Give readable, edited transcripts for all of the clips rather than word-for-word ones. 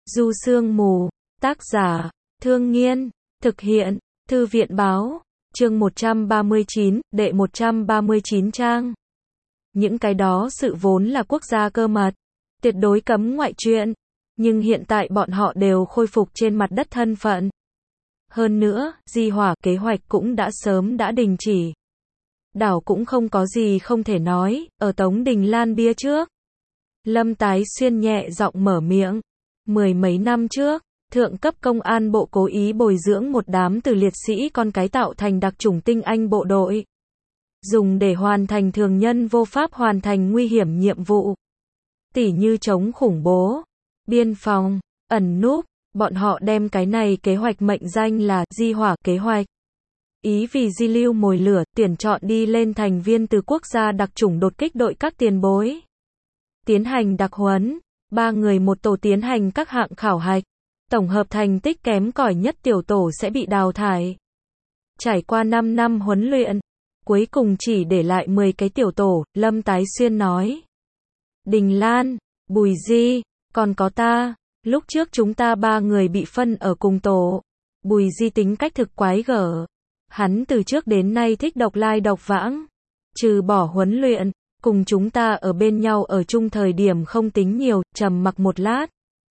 Du Sương Mù, tác giả, Thương Nghiên, thực hiện, Thư viện báo, chương 139, đệ 139 trang. Những cái đó sự vốn là quốc gia cơ mật, tuyệt đối cấm ngoại truyện, nhưng hiện tại bọn họ đều khôi phục trên mặt đất thân phận. Hơn nữa, di hỏa kế hoạch cũng đã sớm đã đình chỉ. Đảo cũng không có gì không thể nói, ở Tống Đình Lan bia trước. Lâm Tái Xuyên nhẹ giọng mở miệng. Mười mấy năm trước, thượng cấp công an bộ cố ý bồi dưỡng một đám từ liệt sĩ con cái tạo thành đặc chủng tinh anh bộ đội. Dùng để hoàn thành thường nhân vô pháp hoàn thành nguy hiểm nhiệm vụ. Tỉ như chống khủng bố, biên phòng, ẩn núp, bọn họ đem cái này kế hoạch mệnh danh là di hỏa kế hoạch. Ý vì di lưu mồi lửa, tuyển chọn đi lên thành viên từ quốc gia đặc chủng đột kích đội các tiền bối. Tiến hành đặc huấn, 3 người một tổ tiến hành các hạng khảo hạch. Tổng hợp thành tích kém cỏi nhất tiểu tổ sẽ bị đào thải. Trải qua 5 năm huấn luyện, cuối cùng chỉ để lại 10 cái tiểu tổ, Lâm Tái Xuyên nói. Đình Lan, Bùi Di, còn có ta, lúc trước chúng ta 3 người bị phân ở cùng tổ. Bùi Di tính cách thực quái gở. Hắn từ trước đến nay thích độc lai độc vãng. Trừ bỏ huấn luyện, cùng chúng ta ở bên nhau ở chung thời điểm không tính nhiều, trầm mặc một lát.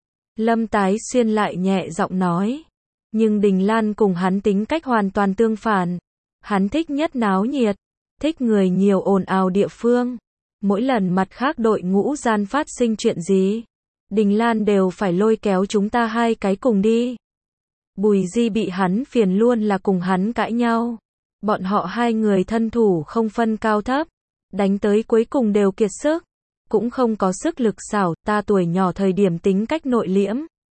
Lâm Tái Xuyên lại nhẹ giọng nói. Nhưng Đình Lan cùng hắn tính cách hoàn toàn tương phản. Hắn thích nhất náo nhiệt, thích người nhiều ồn ào địa phương. Mỗi lần mặt khác đội ngũ gian phát sinh chuyện gì, Đình Lan đều phải lôi kéo chúng ta 2 cái cùng đi. Bùi Di bị hắn phiền luôn là cùng hắn cãi nhau. Bọn họ 2 người thân thủ không phân cao thấp, đánh tới cuối cùng đều kiệt sức, cũng không có sức lực xảo. Ta tuổi nhỏ thời điểm tính cách nội liễm,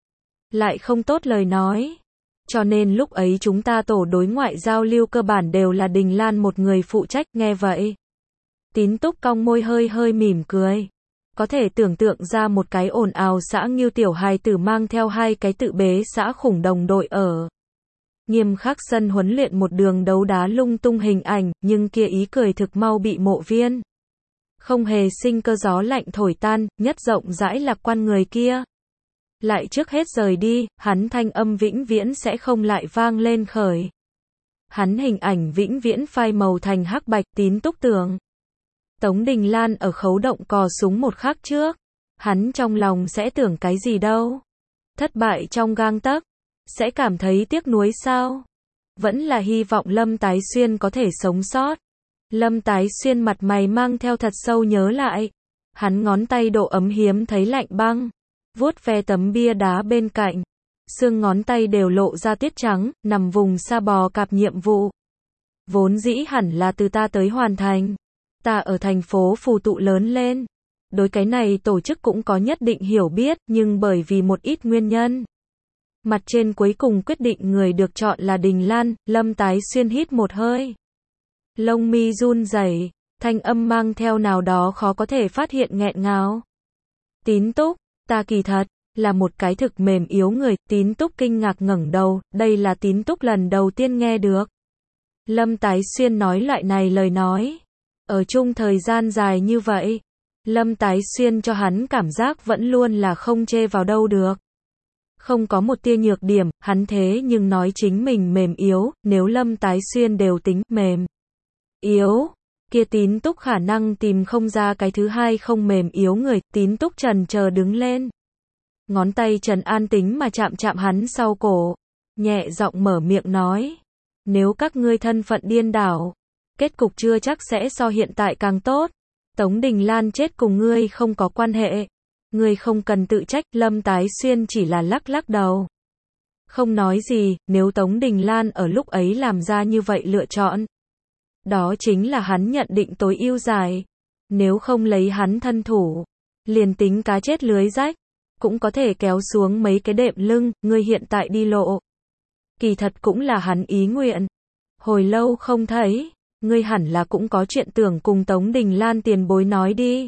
lại không tốt lời nói, cho nên lúc ấy chúng ta tổ đối ngoại giao lưu cơ bản đều là Đình Lan một người phụ trách. Nghe vậy, Tín Túc cong môi hơi hơi mỉm cười. Có thể tưởng tượng ra một cái ồn ào xã Ngưu tiểu hài tử mang theo 2 cái tự bế xã khủng đồng đội ở nghiêm khắc sân huấn luyện một đường đấu đá lung tung hình ảnh, nhưng kia ý cười thực mau bị mộ viên không hề sinh cơ gió lạnh thổi tan. Nhất rộng rãi lạc quan người kia lại trước hết rời đi, hắn thanh âm vĩnh viễn sẽ không lại vang lên khởi. Hắn hình ảnh vĩnh viễn phai màu thành hắc bạch. Tín Túc tưởng Tống Đình Lan ở khấu động cò súng một khắc trước, hắn trong lòng sẽ tưởng cái gì đâu? Thất bại trong gang tấc, sẽ cảm thấy tiếc nuối sao? Vẫn là hy vọng Lâm Tái Xuyên có thể sống sót. Lâm Tái Xuyên mặt mày mang theo thật sâu nhớ lại. Hắn ngón tay độ ấm hiếm thấy lạnh băng, vuốt ve tấm bia đá bên cạnh. Xương ngón tay đều lộ ra tiết trắng, nằm vùng sa bò cạp nhiệm vụ. Vốn dĩ hẳn là từ ta tới hoàn thành. Ta ở thành phố phù tụ lớn lên. Đối cái này tổ chức cũng có nhất định hiểu biết, nhưng bởi vì một ít nguyên nhân. Mặt trên cuối cùng quyết định người được chọn là Đình Lan. Lâm Tái Xuyên hít một hơi. Lông mi run rẩy, thanh âm mang theo nào đó khó có thể phát hiện nghẹn ngào. Tín Túc, ta kỳ thật là một cái thực mềm yếu người. Tín Túc kinh ngạc ngẩng đầu, đây là Tín Túc lần đầu tiên nghe được Lâm Tái Xuyên nói loại này lời nói. Ở chung thời gian dài như vậy, Lâm Tái Xuyên cho hắn cảm giác vẫn luôn là không chê vào đâu được. Không có một tia nhược điểm, hắn thế nhưng nói chính mình mềm yếu. Nếu Lâm Tái Xuyên đều tính mềm yếu, kia Tín Túc khả năng tìm không ra cái thứ hai không mềm yếu người. Tín Túc chần chờ đứng lên, ngón tay trần an tính mà chạm chạm hắn sau cổ, nhẹ giọng mở miệng nói. Nếu các ngươi thân phận điên đảo, kết cục chưa chắc sẽ so hiện tại càng tốt. Tống Đình Lan chết cùng ngươi không có quan hệ. Ngươi không cần tự trách. Lâm Tái Xuyên chỉ là lắc lắc đầu, không nói gì. Nếu Tống Đình Lan ở lúc ấy làm ra như vậy lựa chọn, đó chính là hắn nhận định tối ưu giải. Nếu không lấy hắn thân thủ, liền tính cá chết lưới rách, cũng có thể kéo xuống mấy cái đệm lưng. Ngươi hiện tại đi lộ, kỳ thật cũng là hắn ý nguyện. Hồi lâu không thấy, ngươi hẳn là cũng có chuyện tưởng cùng Tống Đình Lan tiền bối nói đi.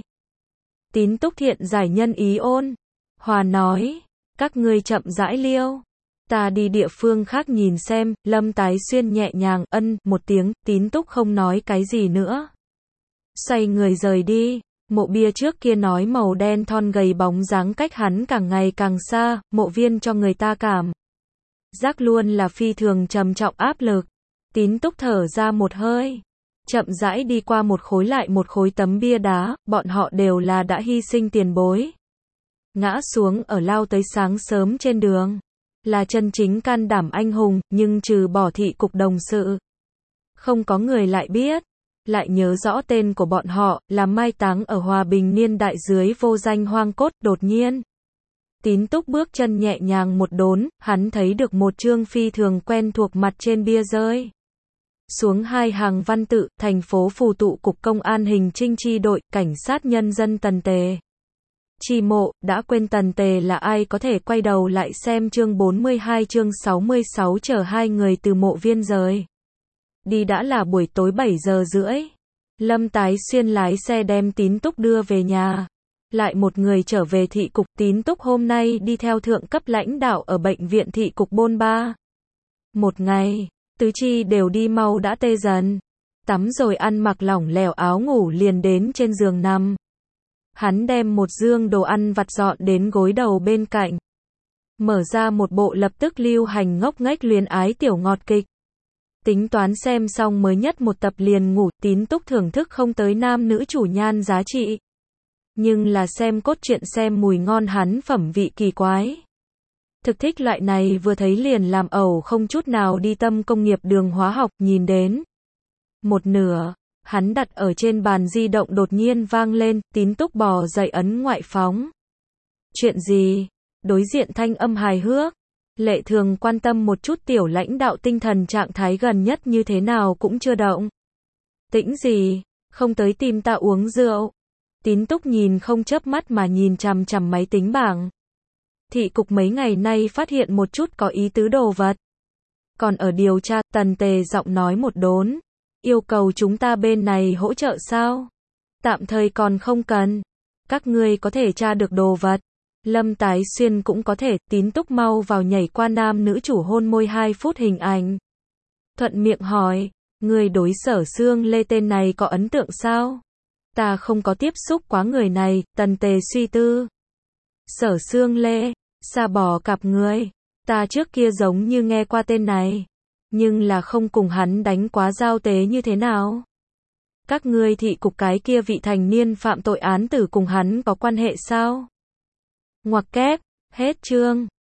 Tín Túc thiện giải nhân ý ôn hòa nói. Các ngươi chậm rãi liêu, ta đi địa phương khác nhìn xem. Lâm Tái Xuyên nhẹ nhàng ân một tiếng. Tín Túc không nói cái gì nữa, xoay người rời đi. Mộ bia trước kia nói màu đen thon gầy bóng dáng cách hắn càng ngày càng xa, Mộ Viên cho người ta cảm giác luôn là phi thường trầm trọng áp lực. Tín Túc thở ra một hơi, chậm rãi đi qua một khối lại một khối tấm bia đá, bọn họ đều là đã hy sinh tiền bối. Ngã xuống ở lao tới sáng sớm trên đường, là chân chính can đảm anh hùng, nhưng trừ bỏ thị cục đồng sự, không có người lại biết, lại nhớ rõ tên của bọn họ, là mai táng ở hòa bình niên đại dưới vô danh hoang cốt. Đột nhiên, Tín Túc bước chân nhẹ nhàng một đốn, hắn thấy được một chương phi thường quen thuộc mặt trên bia rơi xuống hai hàng văn tự, thành phố phù tụ cục công an hình trinh chi đội, cảnh sát nhân dân Tần Tề. Chi Mộ, đã quên Tần Tề là ai? Có thể quay đầu lại xem chương 42 chương 66 chở hai người từ Mộ Viên rời đi đã là buổi tối 7 giờ rưỡi. Lâm Tái Xuyên lái xe đem Tín Túc đưa về nhà. Lại một người trở về thị cục. Tín Túc hôm nay đi theo thượng cấp lãnh đạo ở bệnh viện thị cục bôn ba. Một ngày, tứ chi đều đi mau đã tê dần. Tắm rồi ăn mặc lỏng lẻo áo ngủ liền đến trên giường nằm. Hắn đem một dương đồ ăn vặt dọn đến gối đầu bên cạnh. Mở ra một bộ lập tức lưu hành ngốc nghếch luyến ái tiểu ngọt kịch. Tính toán xem xong mới nhất một tập liền ngủ. Tín Túc thưởng thức không tới nam nữ chủ nhan giá trị, nhưng là xem cốt truyện xem mùi ngon hắn phẩm vị kỳ quái. Thực thích loại này vừa thấy liền làm ẩu không chút nào đi tâm công nghiệp đường hóa học. Nhìn đến một nửa, hắn đặt ở trên bàn di động đột nhiên vang lên. Tín Túc bò dậy ấn ngoại phóng. Chuyện gì? Đối diện thanh âm hài hước. Lệ Thường quan tâm một chút tiểu lãnh đạo tinh thần trạng thái gần nhất như thế nào cũng chưa động tĩnh gì, không tới tìm ta uống rượu. Tín Túc nhìn không chớp mắt mà nhìn chằm chằm máy tính bảng. Thị cục mấy ngày nay phát hiện một chút có ý tứ đồ vật. Còn ở điều tra. Tần Tề giọng nói một đốn. Yêu cầu chúng ta bên này hỗ trợ sao? Tạm thời còn không cần. Các ngươi có thể tra được đồ vật. Lâm Tái Xuyên cũng có thể. Tín Túc mau vào nhảy qua nam nữ chủ hôn môi 2 phút hình ảnh. Thuận miệng hỏi, người đối Sở Xương Lê tên này có ấn tượng sao? Ta không có tiếp xúc quá người này. Tần Tề suy tư. Sở Xương Lê, xa bỏ cặp người. Ta trước kia giống như nghe qua tên này, nhưng là không cùng hắn đánh quá giao tế như thế nào. Các ngươi thị cục cái kia vị thành niên phạm tội án tử cùng hắn có quan hệ sao? Ngoặc kép, hết chương.